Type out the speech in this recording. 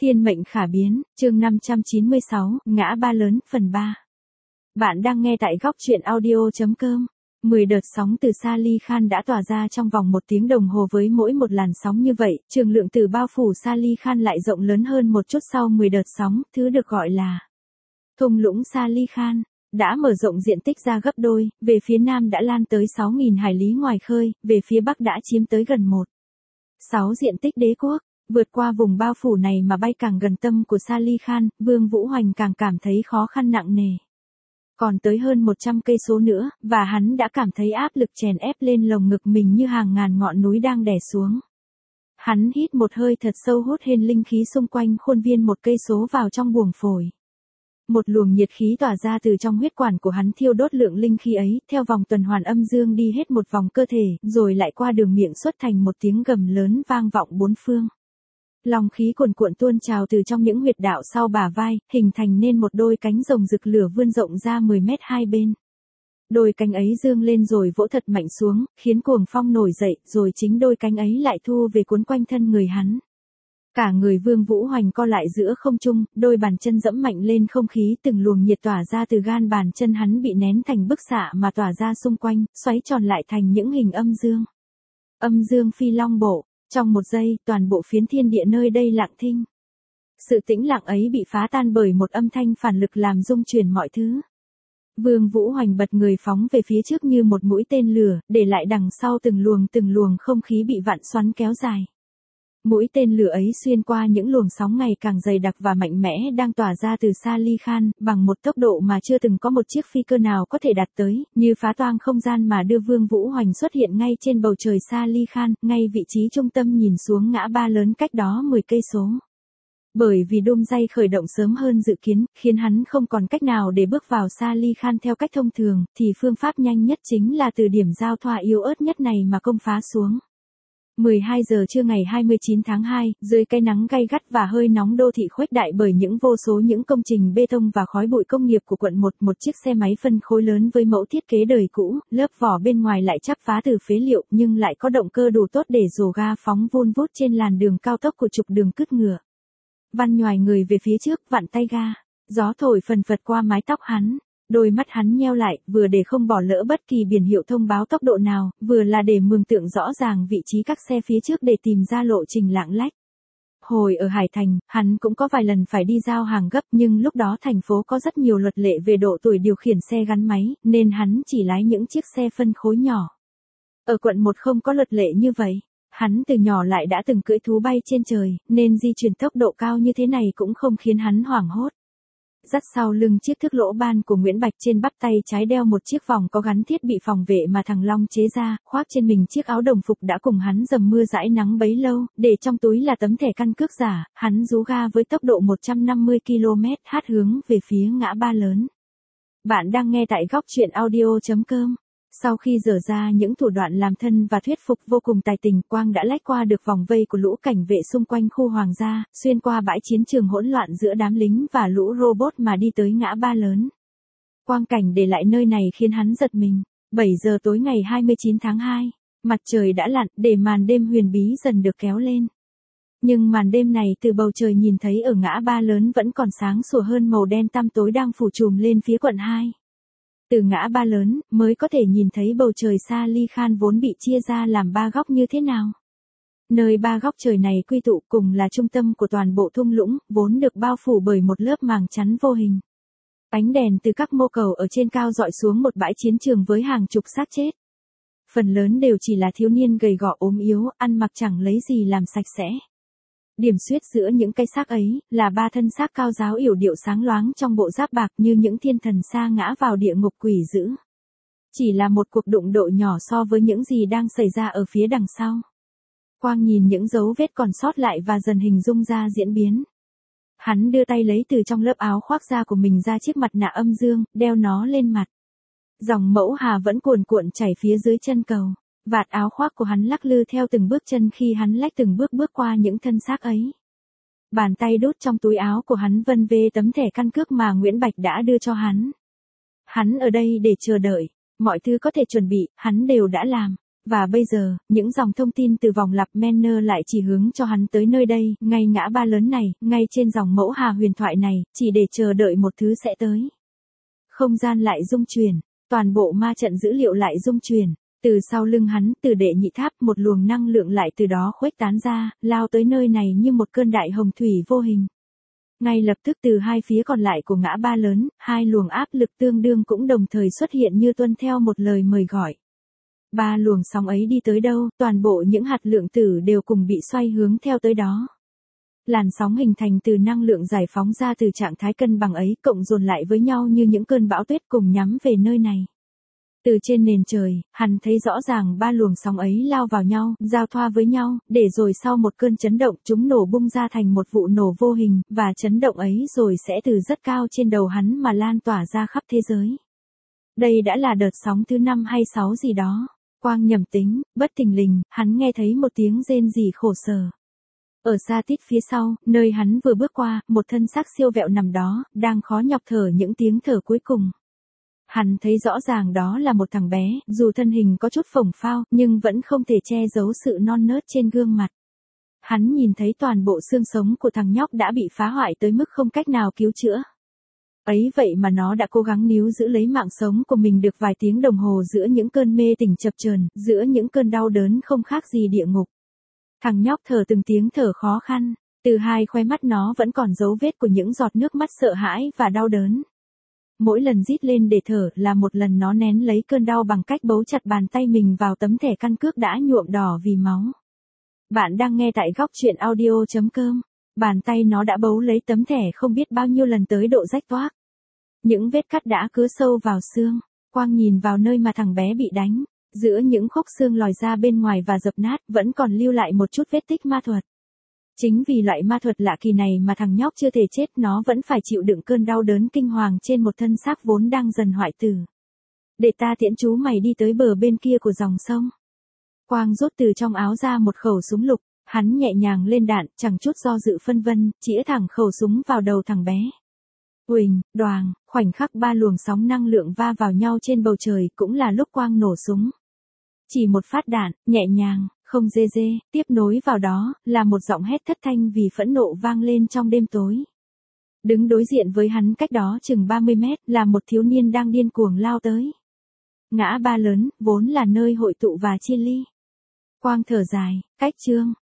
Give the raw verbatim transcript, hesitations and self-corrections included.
Thiên mệnh khả biến, chương năm trăm chín mươi sáu, ngã ba lớn, phần ba. Bạn đang nghe tại góc truyện audio chấm com. mười đợt sóng từ Salih Khan đã tỏa ra trong vòng một tiếng đồng hồ với mỗi một làn sóng như vậy, trường lượng tử bao phủ Salih Khan lại rộng lớn hơn một chút sau mười đợt sóng, thứ được gọi là thung lũng Salih Khan, đã mở rộng diện tích ra gấp đôi, về phía nam đã lan tới sáu nghìn hải lý ngoài khơi, về phía bắc đã chiếm tới gần một phẩy sáu diện tích đế quốc. Vượt qua vùng bao phủ này mà bay càng gần tâm của Salih Khan, Vương Vũ Hoành càng cảm thấy khó khăn nặng nề. Còn tới hơn một trăm cây số nữa, và hắn đã cảm thấy áp lực chèn ép lên lồng ngực mình như hàng ngàn ngọn núi đang đè xuống. Hắn hít một hơi thật sâu, hút hên linh khí xung quanh khuôn viên một cây số vào trong buồng phổi. Một luồng nhiệt khí tỏa ra từ trong huyết quản của hắn thiêu đốt lượng linh khí ấy, theo vòng tuần hoàn âm dương đi hết một vòng cơ thể, rồi lại qua đường miệng xuất thành một tiếng gầm lớn vang vọng bốn phương. Long khí cuồn cuộn tuôn trào từ trong những huyệt đạo sau bả vai, hình thành nên một đôi cánh rồng rực lửa vươn rộng ra mười mét hai bên. Đôi cánh ấy dương lên rồi vỗ thật mạnh xuống, khiến cuồng phong nổi dậy, rồi chính đôi cánh ấy lại thu về cuốn quanh thân người hắn. Cả người Vương Vũ Hoành co lại giữa không trung, đôi bàn chân dẫm mạnh lên không khí, từng luồng nhiệt tỏa ra từ gan bàn chân hắn bị nén thành bức xạ mà tỏa ra xung quanh, xoáy tròn lại thành những hình âm dương. Âm dương phi long bộ. Trong một giây, toàn bộ phiến thiên địa nơi đây lặng thinh. Sự tĩnh lặng ấy bị phá tan bởi một âm thanh phản lực làm rung chuyển mọi thứ. Vương Vũ Hoành bật người phóng về phía trước như một mũi tên lửa, để lại đằng sau từng luồng từng luồng không khí bị vặn xoắn kéo dài. Mũi tên lửa ấy xuyên qua những luồng sóng ngày càng dày đặc và mạnh mẽ đang tỏa ra từ Salih Khan, bằng một tốc độ mà chưa từng có một chiếc phi cơ nào có thể đạt tới, như phá toang không gian mà đưa Vương Vũ Hoành xuất hiện ngay trên bầu trời Salih Khan, ngay vị trí trung tâm nhìn xuống ngã ba lớn cách đó mười cây số. Bởi vì đôm dây khởi động sớm hơn dự kiến, khiến hắn không còn cách nào để bước vào Salih Khan theo cách thông thường, thì phương pháp nhanh nhất chính là từ điểm giao thoa yếu ớt nhất này mà công phá xuống. mười hai giờ trưa ngày hai mươi chín tháng hai, dưới cái nắng gay gắt và hơi nóng đô thị khuếch đại bởi những vô số những công trình bê tông và khói bụi công nghiệp của quận một, một chiếc xe máy phân khối lớn với mẫu thiết kế đời cũ, lớp vỏ bên ngoài lại chắp phá từ phế liệu nhưng lại có động cơ đủ tốt để dồ ga phóng vun vút trên làn đường cao tốc của trục đường cứt ngựa. Văn nhoài người về phía trước, vặn tay ga, gió thổi phần phật qua mái tóc hắn. Đôi mắt hắn nheo lại, vừa để không bỏ lỡ bất kỳ biển hiệu thông báo tốc độ nào, vừa là để mường tượng rõ ràng vị trí các xe phía trước để tìm ra lộ trình lạng lách. Hồi ở Hải Thành, hắn cũng có vài lần phải đi giao hàng gấp, nhưng lúc đó thành phố có rất nhiều luật lệ về độ tuổi điều khiển xe gắn máy, nên hắn chỉ lái những chiếc xe phân khối nhỏ. Ở quận một không có luật lệ như vậy. Hắn từ nhỏ lại đã từng cưỡi thú bay trên trời, nên di chuyển tốc độ cao như thế này cũng không khiến hắn hoảng hốt. Dắt sau lưng chiếc thước lỗ ban của Nguyễn Bạch, trên bắp tay trái đeo một chiếc vòng có gắn thiết bị phòng vệ mà thằng Long chế ra, khoác trên mình chiếc áo đồng phục đã cùng hắn dầm mưa dãi nắng bấy lâu, để trong túi là tấm thẻ căn cước giả, hắn rú ga với tốc độ một trăm năm mươi ki lô mét h hướng về phía ngã ba lớn. Bạn đang nghe tại góc truyện audio chấm com. Sau khi dở ra những thủ đoạn làm thân và thuyết phục vô cùng tài tình, Quang đã lách qua được vòng vây của lũ cảnh vệ xung quanh khu hoàng gia, xuyên qua bãi chiến trường hỗn loạn giữa đám lính và lũ robot mà đi tới ngã ba lớn. Quang cảnh để lại nơi này khiến hắn giật mình. bảy giờ tối ngày hai mươi chín tháng hai, mặt trời đã lặn, để màn đêm huyền bí dần được kéo lên. Nhưng màn đêm này từ bầu trời nhìn thấy ở ngã ba lớn vẫn còn sáng sủa hơn màu đen tăm tối đang phủ trùm lên phía quận hai. Từ ngã ba lớn, mới có thể nhìn thấy bầu trời Salih Khan vốn bị chia ra làm ba góc như thế nào. Nơi ba góc trời này quy tụ cùng là trung tâm của toàn bộ thung lũng, vốn được bao phủ bởi một lớp màng chắn vô hình. Ánh đèn từ các mô cầu ở trên cao dọi xuống một bãi chiến trường với hàng chục xác chết. Phần lớn đều chỉ là thiếu niên gầy gò ốm yếu, ăn mặc chẳng lấy gì làm sạch sẽ. Điểm xuyết giữa những cái xác ấy, là ba thân xác cao ráo yểu điệu sáng loáng trong bộ giáp bạc như những thiên thần sa ngã vào địa ngục quỷ dữ. Chỉ là một cuộc đụng độ nhỏ so với những gì đang xảy ra ở phía đằng sau. Quang nhìn những dấu vết còn sót lại và dần hình dung ra diễn biến. Hắn đưa tay lấy từ trong lớp áo khoác da của mình ra chiếc mặt nạ âm dương, đeo nó lên mặt. Dòng mẫu hà vẫn cuồn cuộn chảy phía dưới chân cầu. Vạt áo khoác của hắn lắc lư theo từng bước chân khi hắn lách từng bước bước qua những thân xác ấy. Bàn tay đút trong túi áo của hắn vân vê tấm thẻ căn cước mà Nguyễn Bạch đã đưa cho hắn. Hắn ở đây để chờ đợi, mọi thứ có thể chuẩn bị, hắn đều đã làm. Và bây giờ, những dòng thông tin từ vòng lặp Manor lại chỉ hướng cho hắn tới nơi đây, ngay ngã ba lớn này, ngay trên dòng mẫu hà huyền thoại này, chỉ để chờ đợi một thứ sẽ tới. Không gian lại rung chuyển, toàn bộ ma trận dữ liệu lại rung chuyển. Từ sau lưng hắn, từ đệ nhị tháp, một luồng năng lượng lại từ đó khuếch tán ra, lao tới nơi này như một cơn đại hồng thủy vô hình. Ngay lập tức từ hai phía còn lại của ngã ba lớn, hai luồng áp lực tương đương cũng đồng thời xuất hiện như tuân theo một lời mời gọi. Ba luồng sóng ấy đi tới đâu, toàn bộ những hạt lượng tử đều cùng bị xoay hướng theo tới đó. Làn sóng hình thành từ năng lượng giải phóng ra từ trạng thái cân bằng ấy, cộng dồn lại với nhau như những cơn bão tuyết cùng nhắm về nơi này. Từ trên nền trời, hắn thấy rõ ràng ba luồng sóng ấy lao vào nhau, giao thoa với nhau, để rồi sau một cơn chấn động chúng nổ bung ra thành một vụ nổ vô hình, và chấn động ấy rồi sẽ từ rất cao trên đầu hắn mà lan tỏa ra khắp thế giới. Đây đã là đợt sóng thứ năm hay sáu gì đó. Quang nhầm tính, bất thình lình, hắn nghe thấy một tiếng rên rỉ khổ sở. Ở xa tít phía sau, nơi hắn vừa bước qua, một thân xác siêu vẹo nằm đó, đang khó nhọc thở những tiếng thở cuối cùng. Hắn thấy rõ ràng đó là một thằng bé, dù thân hình có chút phồng phao, nhưng vẫn không thể che giấu sự non nớt trên gương mặt. Hắn nhìn thấy toàn bộ xương sống của thằng nhóc đã bị phá hoại tới mức không cách nào cứu chữa. Ấy vậy mà nó đã cố gắng níu giữ lấy mạng sống của mình được vài tiếng đồng hồ giữa những cơn mê tỉnh chập chờn, giữa những cơn đau đớn không khác gì địa ngục. Thằng nhóc thở từng tiếng thở khó khăn, từ hai khóe mắt nó vẫn còn dấu vết của những giọt nước mắt sợ hãi và đau đớn. Mỗi lần rít lên để thở là một lần nó nén lấy cơn đau bằng cách bấu chặt bàn tay mình vào tấm thẻ căn cước đã nhuộm đỏ vì máu. Bạn đang nghe tại góc truyện audio chấm com. Bàn tay nó đã bấu lấy tấm thẻ không biết bao nhiêu lần tới độ rách toác. Những vết cắt đã cứa sâu vào xương. Quang nhìn vào nơi mà thằng bé bị đánh. Giữa những khúc xương lòi ra bên ngoài và dập nát vẫn còn lưu lại một chút vết tích ma thuật. Chính vì loại ma thuật lạ kỳ này mà thằng nhóc chưa thể chết, nó vẫn phải chịu đựng cơn đau đớn kinh hoàng trên một thân xác vốn đang dần hoại tử. Để ta tiễn chú mày đi tới bờ bên kia của dòng sông. Quang rút từ trong áo ra một khẩu súng lục, hắn nhẹ nhàng lên đạn, chẳng chút do dự phân vân, chĩa thẳng khẩu súng vào đầu thằng bé. Uỳnh, đoàng, khoảnh khắc ba luồng sóng năng lượng va vào nhau trên bầu trời cũng là lúc Quang nổ súng. Chỉ một phát đạn, nhẹ nhàng, không dê dê, tiếp nối vào đó, là một giọng hét thất thanh vì phẫn nộ vang lên trong đêm tối. Đứng đối diện với hắn cách đó chừng ba mươi mét, là một thiếu niên đang điên cuồng lao tới. Ngã ba lớn, vốn là nơi hội tụ và chia ly. Quang thở dài, cách chương,